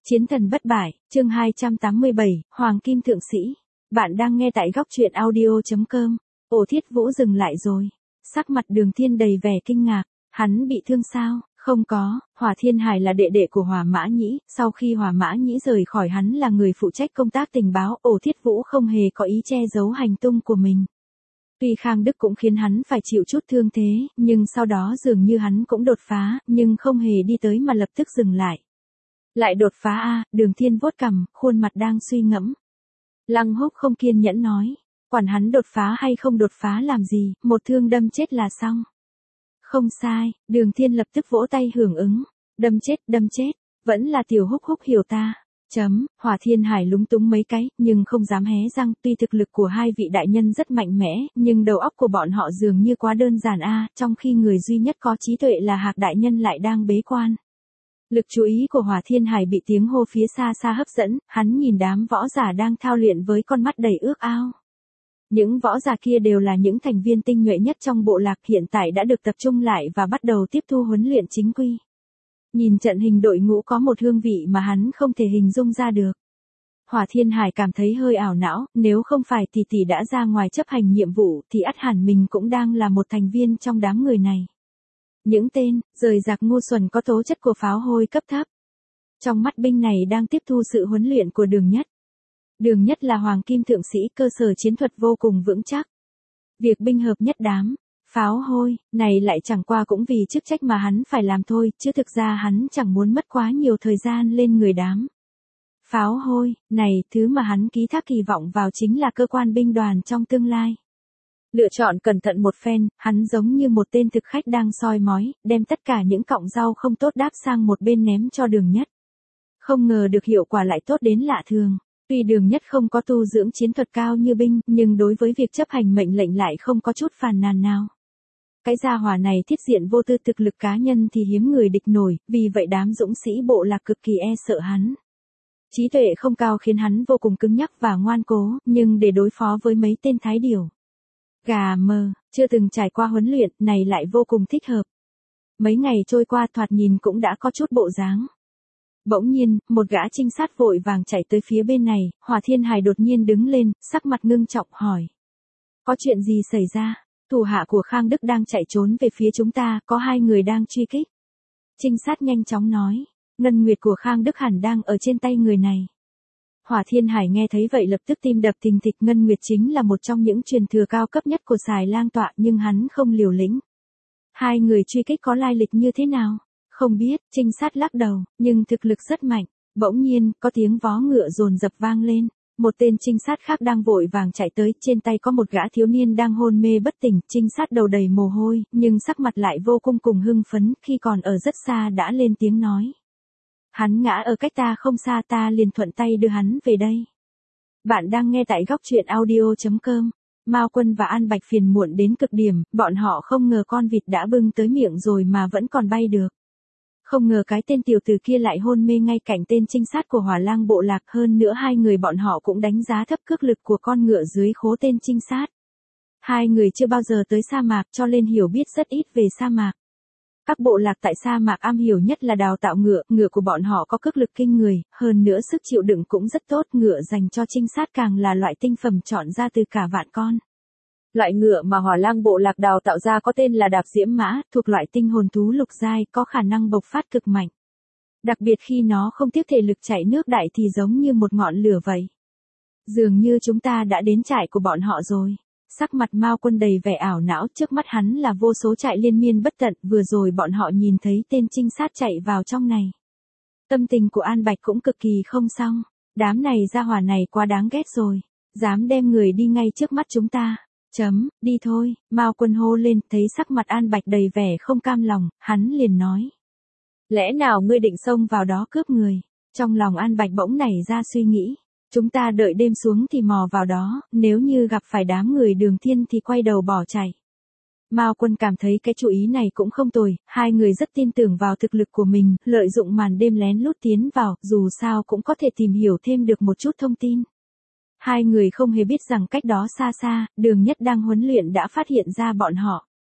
Chiến thần bất bại, chương 287, Hoàng Kim Thượng Sĩ. Bạn đang nghe tại góc truyện audio.com. Ổ Thiết Vũ dừng lại rồi. Sắc mặt Đường Thiên đầy vẻ kinh ngạc. Hắn bị thương sao? Không có, Hỏa Thiên Hải là đệ đệ của Hỏa Mã Nhĩ. Sau khi Hỏa Mã Nhĩ rời khỏi hắn là người phụ trách công tác tình báo. Ổ Thiết Vũ không hề có ý che giấu hành tung của mình. Tuy Khang Đức cũng khiến hắn phải chịu chút thương thế, nhưng sau đó dường như hắn cũng đột phá, nhưng không hề đi tới mà lập tức dừng lại. Lại đột phá a? Đường Thiên vuốt cằm, khuôn mặt đang suy ngẫm. Lăng Húc không kiên nhẫn nói, quản hắn đột phá hay không đột phá làm gì, một thương đâm chết là xong. Không sai, Đường Thiên lập tức vỗ tay hưởng ứng, đâm chết, vẫn là Tiểu Húc Húc hiểu ta. Hỏa Thiên Hải lúng túng mấy cái, nhưng không dám hé răng, tuy thực lực của hai vị đại nhân rất mạnh mẽ, nhưng đầu óc của bọn họ dường như quá đơn giản a, trong khi người duy nhất có trí tuệ là Hạc đại nhân lại đang bế quan. Lực chú ý của Hỏa Thiên Hải bị tiếng hô phía xa xa hấp dẫn, hắn nhìn đám võ giả đang thao luyện với con mắt đầy ước ao. Những võ giả kia đều là những thành viên tinh nhuệ nhất trong bộ lạc, hiện tại đã được tập trung lại và bắt đầu tiếp thu huấn luyện chính quy. Nhìn trận hình đội ngũ có một hương vị mà hắn không thể hình dung ra được. Hỏa Thiên Hải cảm thấy hơi ảo não, nếu không phải tỷ đã ra ngoài chấp hành nhiệm vụ thì ắt hẳn mình cũng đang là một thành viên trong đám người này. Những tên rời rạc ngu xuẩn có tố chất của pháo hôi cấp thấp. Trong mắt binh này đang tiếp thu sự huấn luyện của Đường Nhất. Đường Nhất là Hoàng Kim Thượng Sĩ, cơ sở chiến thuật vô cùng vững chắc. Việc binh hợp nhất đám pháo hôi này lại chẳng qua cũng vì chức trách mà hắn phải làm thôi, chứ thực ra hắn chẳng muốn mất quá nhiều thời gian lên người đám pháo hôi này. Thứ mà hắn ký thác kỳ vọng vào chính là cơ quan binh đoàn trong tương lai. Lựa chọn cẩn thận một phen, hắn giống như một tên thực khách đang soi mói, đem tất cả những cọng rau không tốt đáp sang một bên ném cho Đường Nhất. Không ngờ được hiệu quả lại tốt đến lạ thường. Tuy Đường Nhất không có tu dưỡng chiến thuật cao như binh, nhưng đối với việc chấp hành mệnh lệnh lại không có chút phàn nàn nào. Cái gia hỏa này thiết diện vô tư, thực lực cá nhân thì hiếm người địch nổi, vì vậy đám dũng sĩ bộ lạc cực kỳ e sợ hắn. Trí tuệ không cao khiến hắn vô cùng cứng nhắc và ngoan cố, nhưng để đối phó với mấy tên thái điểu gà mờ, chưa từng trải qua huấn luyện, này lại vô cùng thích hợp. Mấy ngày trôi qua thoạt nhìn cũng đã có chút bộ dáng. Bỗng nhiên, một gã trinh sát vội vàng chạy tới phía bên này, Hỏa Thiên Hải đột nhiên đứng lên, sắc mặt ngưng trọng hỏi. Có chuyện gì xảy ra? Thủ hạ của Khang Đức đang chạy trốn về phía chúng ta, có hai người đang truy kích. Trinh sát nhanh chóng nói, ngân nguyệt của Khang Đức hẳn đang ở trên tay người này. Hỏa Thiên Hải nghe thấy vậy lập tức tim đập thình thịch. Ngân Nguyệt chính là một trong những truyền thừa cao cấp nhất của Xài Lang Tọa, nhưng hắn không liều lĩnh. Hai người truy kích có lai lịch như thế nào? Không biết, trinh sát lắc đầu, nhưng thực lực rất mạnh. Bỗng nhiên, có tiếng vó ngựa dồn dập vang lên. Một tên trinh sát khác đang vội vàng chạy tới, trên tay có một gã thiếu niên đang hôn mê bất tỉnh. Trinh sát đầu đầy mồ hôi, nhưng sắc mặt lại vô cùng hưng phấn, khi còn ở rất xa đã lên tiếng nói. Hắn ngã ở cách ta không xa, ta liền thuận tay đưa hắn về đây. Bạn đang nghe tại góc truyện audio.com. Mao Quân và An Bạch phiền muộn đến cực điểm, bọn họ không ngờ con vịt đã bưng tới miệng rồi mà vẫn còn bay được. Không ngờ cái tên tiểu tử kia lại hôn mê ngay cạnh tên trinh sát của Hỏa Lang bộ lạc, hơn nữa hai người bọn họ cũng đánh giá thấp cước lực của con ngựa dưới khố tên trinh sát. Hai người chưa bao giờ tới sa mạc cho nên hiểu biết rất ít về sa mạc. Các bộ lạc tại sa mạc am hiểu nhất là đào tạo ngựa, ngựa của bọn họ có cước lực kinh người, hơn nữa sức chịu đựng cũng rất tốt, ngựa dành cho trinh sát càng là loại tinh phẩm chọn ra từ cả vạn con. Loại ngựa mà Hỏa Lang bộ lạc đào tạo ra có tên là Đạp Diễm Mã, thuộc loại tinh hồn thú lục giai, có khả năng bộc phát cực mạnh. Đặc biệt khi nó không tiếc thể lực chạy nước đại thì giống như một ngọn lửa vậy. Dường như chúng ta đã đến trại của bọn họ rồi. Sắc mặt Mao Quân đầy vẻ ảo não, trước mắt hắn là vô số trại liên miên bất tận, vừa rồi bọn họ nhìn thấy tên trinh sát chạy vào trong này. Tâm tình của An Bạch cũng cực kỳ không xong, đám này gia hỏa này quá đáng ghét rồi, dám đem người đi ngay trước mắt chúng ta. Đi thôi, Mao Quân hô lên, thấy sắc mặt An Bạch đầy vẻ không cam lòng, hắn liền nói. Lẽ nào ngươi định xông vào đó cướp người? Trong lòng An Bạch bỗng nảy ra suy nghĩ. Chúng ta đợi đêm xuống thì mò vào đó, nếu như gặp phải đám người Đường Thiên thì quay đầu bỏ chạy. Mao Quân cảm thấy cái chủ ý này cũng không tồi, hai người rất tin tưởng vào thực lực của mình, lợi dụng màn đêm lén lút tiến vào, dù sao cũng có thể tìm hiểu thêm được một chút thông tin. Hai người không hề biết rằng cách đó xa xa, Đường Nhất đang huấn luyện đã phát hiện ra bọn họ.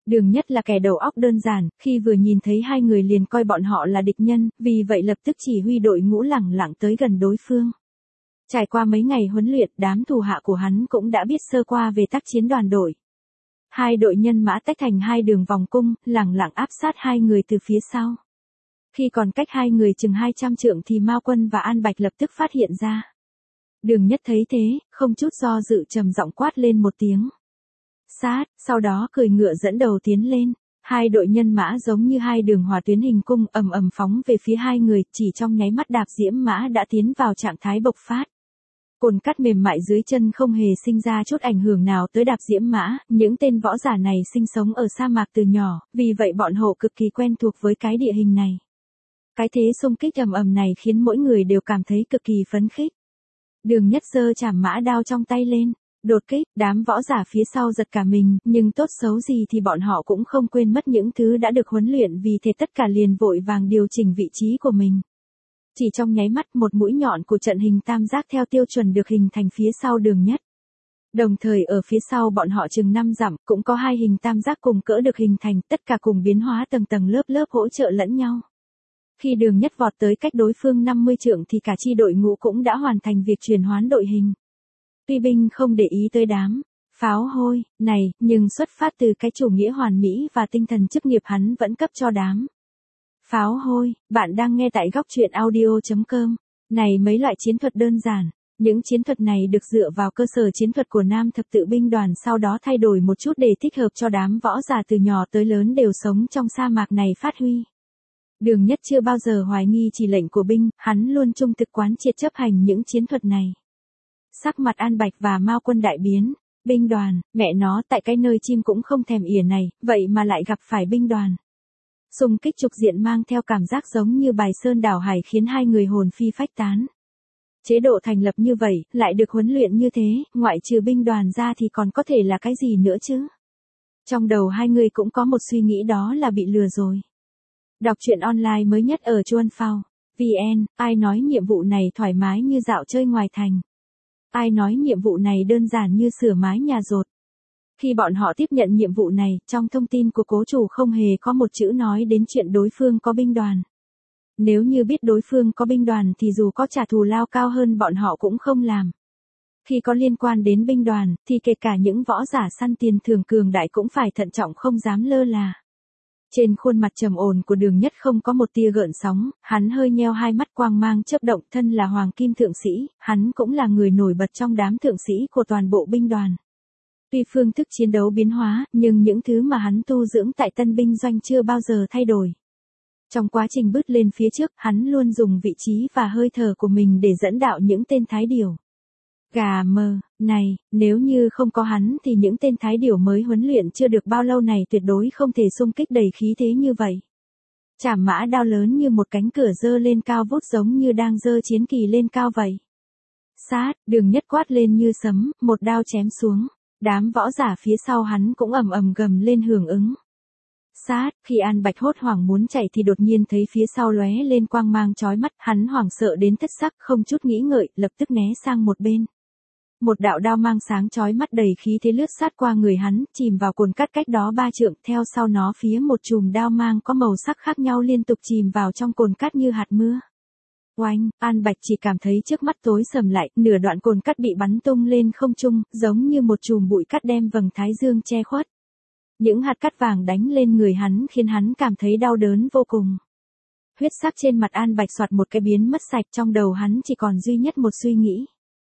Đường Nhất là kẻ đầu óc đơn giản, khi vừa nhìn thấy hai người liền coi bọn họ là địch nhân, vì vậy lập tức chỉ huy đội ngũ lẳng lặng tới gần đối phương. Trải qua mấy ngày huấn luyện, đám thủ hạ của hắn cũng đã biết sơ qua về tác chiến đoàn đội. Hai đội nhân mã tách thành hai đường vòng cung, lẳng lặng áp sát hai người từ phía sau. Khi còn cách hai người chừng 200 trượng thì Mao Quân và An Bạch lập tức phát hiện ra. Đường Nhất thấy thế, không chút do dự trầm giọng quát lên một tiếng. Sát, sau đó cười ngựa dẫn đầu tiến lên. Hai đội nhân mã giống như hai đường hỏa tuyến hình cung ầm ầm phóng về phía hai người, chỉ trong nháy mắt đạp diễm mã đã tiến vào trạng thái bộc phát. Cồn cát mềm mại dưới chân không hề sinh ra chút ảnh hưởng nào tới đạp diễm mã, những tên võ giả này sinh sống ở sa mạc từ nhỏ, vì vậy bọn họ cực kỳ quen thuộc với cái địa hình này. Cái thế xung kích ầm ầm này khiến mỗi người đều cảm thấy cực kỳ phấn khích. Đường Nhất giơ chảm mã đao trong tay lên, đột kích, đám võ giả phía sau giật cả mình, nhưng tốt xấu gì thì bọn họ cũng không quên mất những thứ đã được huấn luyện, vì thế tất cả liền vội vàng điều chỉnh vị trí của mình. Chỉ trong nháy mắt một mũi nhọn của trận hình tam giác theo tiêu chuẩn được hình thành phía sau Đường Nhất. Đồng thời ở phía sau bọn họ chừng 5 dặm cũng có hai hình tam giác cùng cỡ được hình thành, tất cả cùng biến hóa tầng tầng lớp lớp hỗ trợ lẫn nhau. Khi Đường Nhất vọt tới cách đối phương 50 trượng thì cả chi đội ngũ cũng đã hoàn thành việc chuyển hoán đội hình. Tuy binh không để ý tới đám pháo hôi này, nhưng xuất phát từ cái chủ nghĩa hoàn mỹ và tinh thần chức nghiệp hắn vẫn cấp cho đám pháo hôi. Bạn đang nghe tại góc truyện audio.com. Này mấy loại chiến thuật đơn giản. Những chiến thuật này được dựa vào cơ sở chiến thuật của Nam Thập Tự binh đoàn, sau đó thay đổi một chút để thích hợp cho đám võ giả từ nhỏ tới lớn đều sống trong sa mạc này phát huy. Đường Nhất chưa bao giờ hoài nghi chỉ lệnh của binh, hắn luôn trung thực quán triệt chấp hành những chiến thuật này. Sắc mặt An Bạch và Mao Quân đại biến. Binh đoàn, mẹ nó, tại cái nơi chim cũng không thèm ỉa này, vậy mà lại gặp phải binh đoàn. Xung kích trục diện mang theo cảm giác giống như bài sơn đảo hải khiến hai người hồn phi phách tán. Chế độ thành lập như vậy, lại được huấn luyện như thế, ngoại trừ binh đoàn ra thì còn có thể là cái gì nữa chứ? Trong đầu hai người cũng có một suy nghĩ, đó là bị lừa rồi. Đọc truyện online mới nhất ở Chuan Phao VN, ai nói nhiệm vụ này thoải mái như dạo chơi ngoài thành? Ai nói nhiệm vụ này đơn giản như sửa mái nhà dột? Khi bọn họ tiếp nhận nhiệm vụ này, trong thông tin của cố chủ không hề có một chữ nói đến chuyện đối phương có binh đoàn. Nếu như biết đối phương có binh đoàn thì dù có trả thù lao cao hơn bọn họ cũng không làm. Khi có liên quan đến binh đoàn, thì kể cả những võ giả săn tiền thưởng cường đại cũng phải thận trọng, không dám lơ là. Trên khuôn mặt trầm ổn của Đường Nhất không có một tia gợn sóng, hắn hơi nheo hai mắt quang mang chớp động, thân là Hoàng Kim Thượng Sĩ, hắn cũng là người nổi bật trong đám thượng sĩ của toàn bộ binh đoàn. Tuy phương thức chiến đấu biến hóa, nhưng những thứ mà hắn tu dưỡng tại tân binh doanh chưa bao giờ thay đổi. Trong quá trình bước lên phía trước, hắn luôn dùng vị trí và hơi thở của mình để dẫn đạo những tên thái điểu. Gà mờ, này, nếu như không có hắn thì những tên thái điểu mới huấn luyện chưa được bao lâu này tuyệt đối không thể xung kích đầy khí thế như vậy. Chảm mã đao lớn như một cánh cửa giơ lên cao vút, giống như đang giơ chiến kỳ lên cao vậy. Sát, Đường Nhất quát lên như sấm, một đao chém xuống. Đám võ giả phía sau hắn cũng ầm ầm gầm lên hưởng ứng. Sát, khi An Bạch hốt hoảng muốn chạy thì đột nhiên thấy phía sau lóe lên quang mang chói mắt, hắn hoảng sợ đến thất sắc, không chút nghĩ ngợi, lập tức né sang một bên. Một đạo đao mang sáng chói mắt đầy khí thế lướt sát qua người hắn, chìm vào cồn cát cách đó 3 trượng, theo sau nó phía một chùm đao mang có màu sắc khác nhau liên tục chìm vào trong cồn cát như hạt mưa. Oanh, An Bạch chỉ cảm thấy trước mắt tối sầm lại, nửa đoạn cồn cát bị bắn tung lên không trung, giống như một chùm bụi cát đem vầng thái dương che khuất. Những hạt cát vàng đánh lên người hắn khiến hắn cảm thấy đau đớn vô cùng. Huyết sắc trên mặt An Bạch xoạt một cái biến mất sạch, trong đầu hắn chỉ còn duy nhất một suy nghĩ.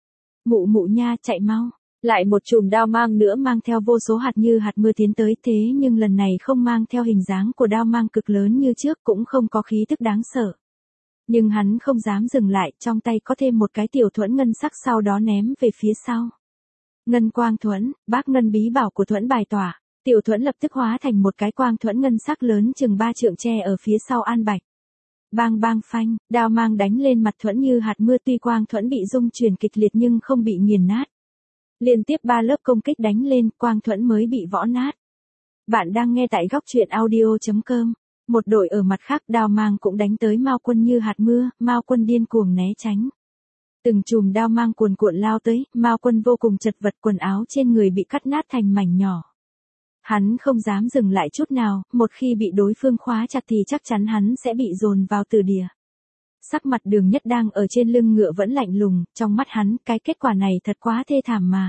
Mụ mụ nha, chạy mau. Lại một chùm đao mang nữa mang theo vô số hạt như hạt mưa tiến tới, thế nhưng lần này không mang theo hình dáng của đao mang cực lớn như trước, cũng không có khí tức đáng sợ. Nhưng hắn không dám dừng lại, trong tay có thêm một cái tiểu thuẫn ngân sắc, sau đó ném về phía sau. Ngân quang thuẫn, bác ngân bí bảo của thuẫn bài tỏa, tiểu thuẫn lập tức hóa thành một cái quang thuẫn ngân sắc lớn chừng 3 trượng che ở phía sau An Bạch. Bang bang phanh, đao mang đánh lên mặt thuẫn như hạt mưa, tuy quang thuẫn bị rung chuyển kịch liệt nhưng không bị nghiền nát. Liên tiếp 3 lớp công kích đánh lên, quang thuẫn mới bị võ nát. Bạn đang nghe tại góc truyện audio.com. Một đội ở mặt khác, đao mang cũng đánh tới Mao Quân như hạt mưa, Mao Quân điên cuồng né tránh. Từng chùm đao mang cuồn cuộn lao tới, Mao Quân vô cùng chật vật, quần áo trên người bị cắt nát thành mảnh nhỏ. Hắn không dám dừng lại chút nào, một khi bị đối phương khóa chặt thì chắc chắn hắn sẽ bị dồn vào tử địa. Sắc mặt Đường Nhất đang ở trên lưng ngựa vẫn lạnh lùng, trong mắt hắn, cái kết quả này thật quá thê thảm mà.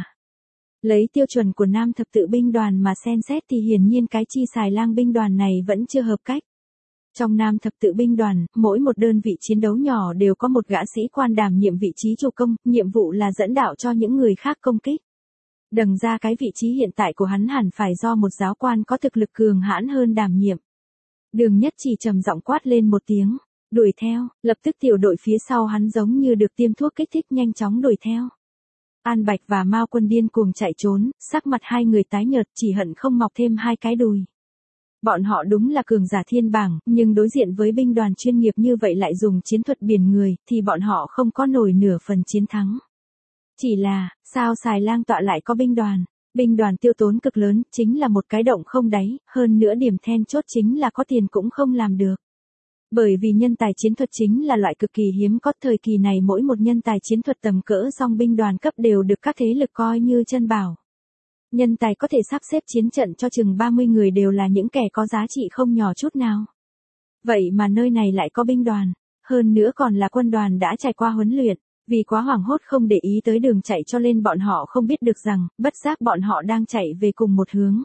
Lấy tiêu chuẩn của Nam thập tự binh đoàn mà xem xét thì hiển nhiên cái chi xài lang binh đoàn này vẫn chưa hợp cách. Trong Nam thập tự binh đoàn, mỗi một đơn vị chiến đấu nhỏ đều có một gã sĩ quan đảm nhiệm vị trí chủ công, nhiệm vụ là dẫn đạo cho những người khác công kích. Đằng ra cái vị trí hiện tại của hắn hẳn phải do một giáo quan có thực lực cường hãn hơn đảm nhiệm. Đường Nhất chỉ trầm giọng quát lên một tiếng, đuổi theo, lập tức tiểu đội phía sau hắn giống như được tiêm thuốc kích thích nhanh chóng đuổi theo. An Bạch và Mao Quân điên cuồng chạy trốn, sắc mặt hai người tái nhợt chỉ hận không mọc thêm hai cái đùi. Bọn họ đúng là cường giả thiên bảng, nhưng đối diện với binh đoàn chuyên nghiệp như vậy lại dùng chiến thuật biển người, thì bọn họ không có nổi nửa phần chiến thắng. Chỉ là, sao xài lang tọa lại có binh đoàn tiêu tốn cực lớn, chính là một cái động không đáy, hơn nữa điểm then chốt chính là có tiền cũng không làm được. Bởi vì nhân tài chiến thuật chính là loại cực kỳ hiếm có, thời kỳ này mỗi một nhân tài chiến thuật tầm cỡ song binh đoàn cấp đều được các thế lực coi như chân bảo. Nhân tài có thể sắp xếp chiến trận cho chừng 30 người đều là những kẻ có giá trị không nhỏ chút nào. Vậy mà nơi này lại có binh đoàn, hơn nữa còn là quân đoàn đã trải qua huấn luyện, vì quá hoảng hốt không để ý tới đường chạy cho nên bọn họ không biết được rằng, bất giác bọn họ đang chạy về cùng một hướng.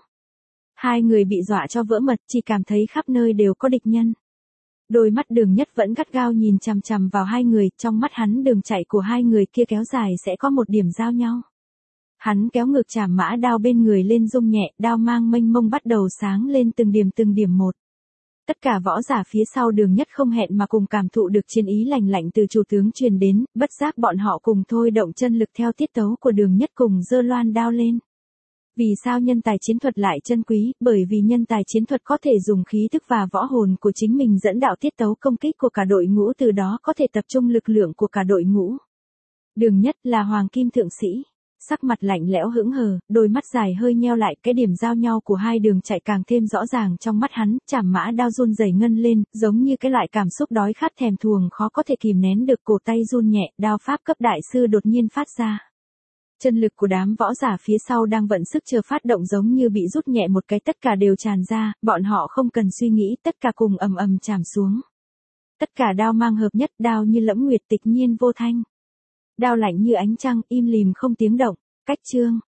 Hai người bị dọa cho vỡ mật, chỉ cảm thấy khắp nơi đều có địch nhân. Đôi mắt Đường Nhất vẫn gắt gao nhìn chằm chằm vào hai người, trong mắt hắn đường chạy của hai người kia kéo dài sẽ có một điểm giao nhau. Hắn kéo ngược trảm mã đao bên người lên rung nhẹ, đao mang mênh mông bắt đầu sáng lên từng điểm một. Tất cả võ giả phía sau Đường Nhất không hẹn mà cùng cảm thụ được chiến ý lành lạnh từ chủ tướng truyền đến, bất giác bọn họ cùng thôi động chân lực theo tiết tấu của Đường Nhất cùng giơ loan đao lên. Vì sao nhân tài chiến thuật lại chân quý? Bởi vì nhân tài chiến thuật có thể dùng khí thức và võ hồn của chính mình dẫn đạo tiết tấu công kích của cả đội ngũ, từ đó có thể tập trung lực lượng của cả đội ngũ. Đường Nhất là hoàng kim thượng sĩ, sắc mặt lạnh lẽo hững hờ, đôi mắt dài hơi nheo lại, cái điểm giao nhau của hai đường chạy càng thêm rõ ràng trong mắt hắn, trảm mã đao run rẩy ngân lên, giống như cái loại cảm xúc đói khát thèm thuồng khó có thể kìm nén được, cổ tay run nhẹ, đao pháp cấp đại sư đột nhiên phát ra. Chân lực của đám võ giả phía sau đang vận sức chờ phát động giống như bị rút nhẹ một cái, tất cả đều tràn ra, bọn họ không cần suy nghĩ, tất cả cùng ầm ầm chạm xuống. Tất cả đao mang hợp nhất, đao như lẫm nguyệt tịch nhiên vô thanh. Đao lạnh như ánh trăng, im lìm không tiếng động, cách chương.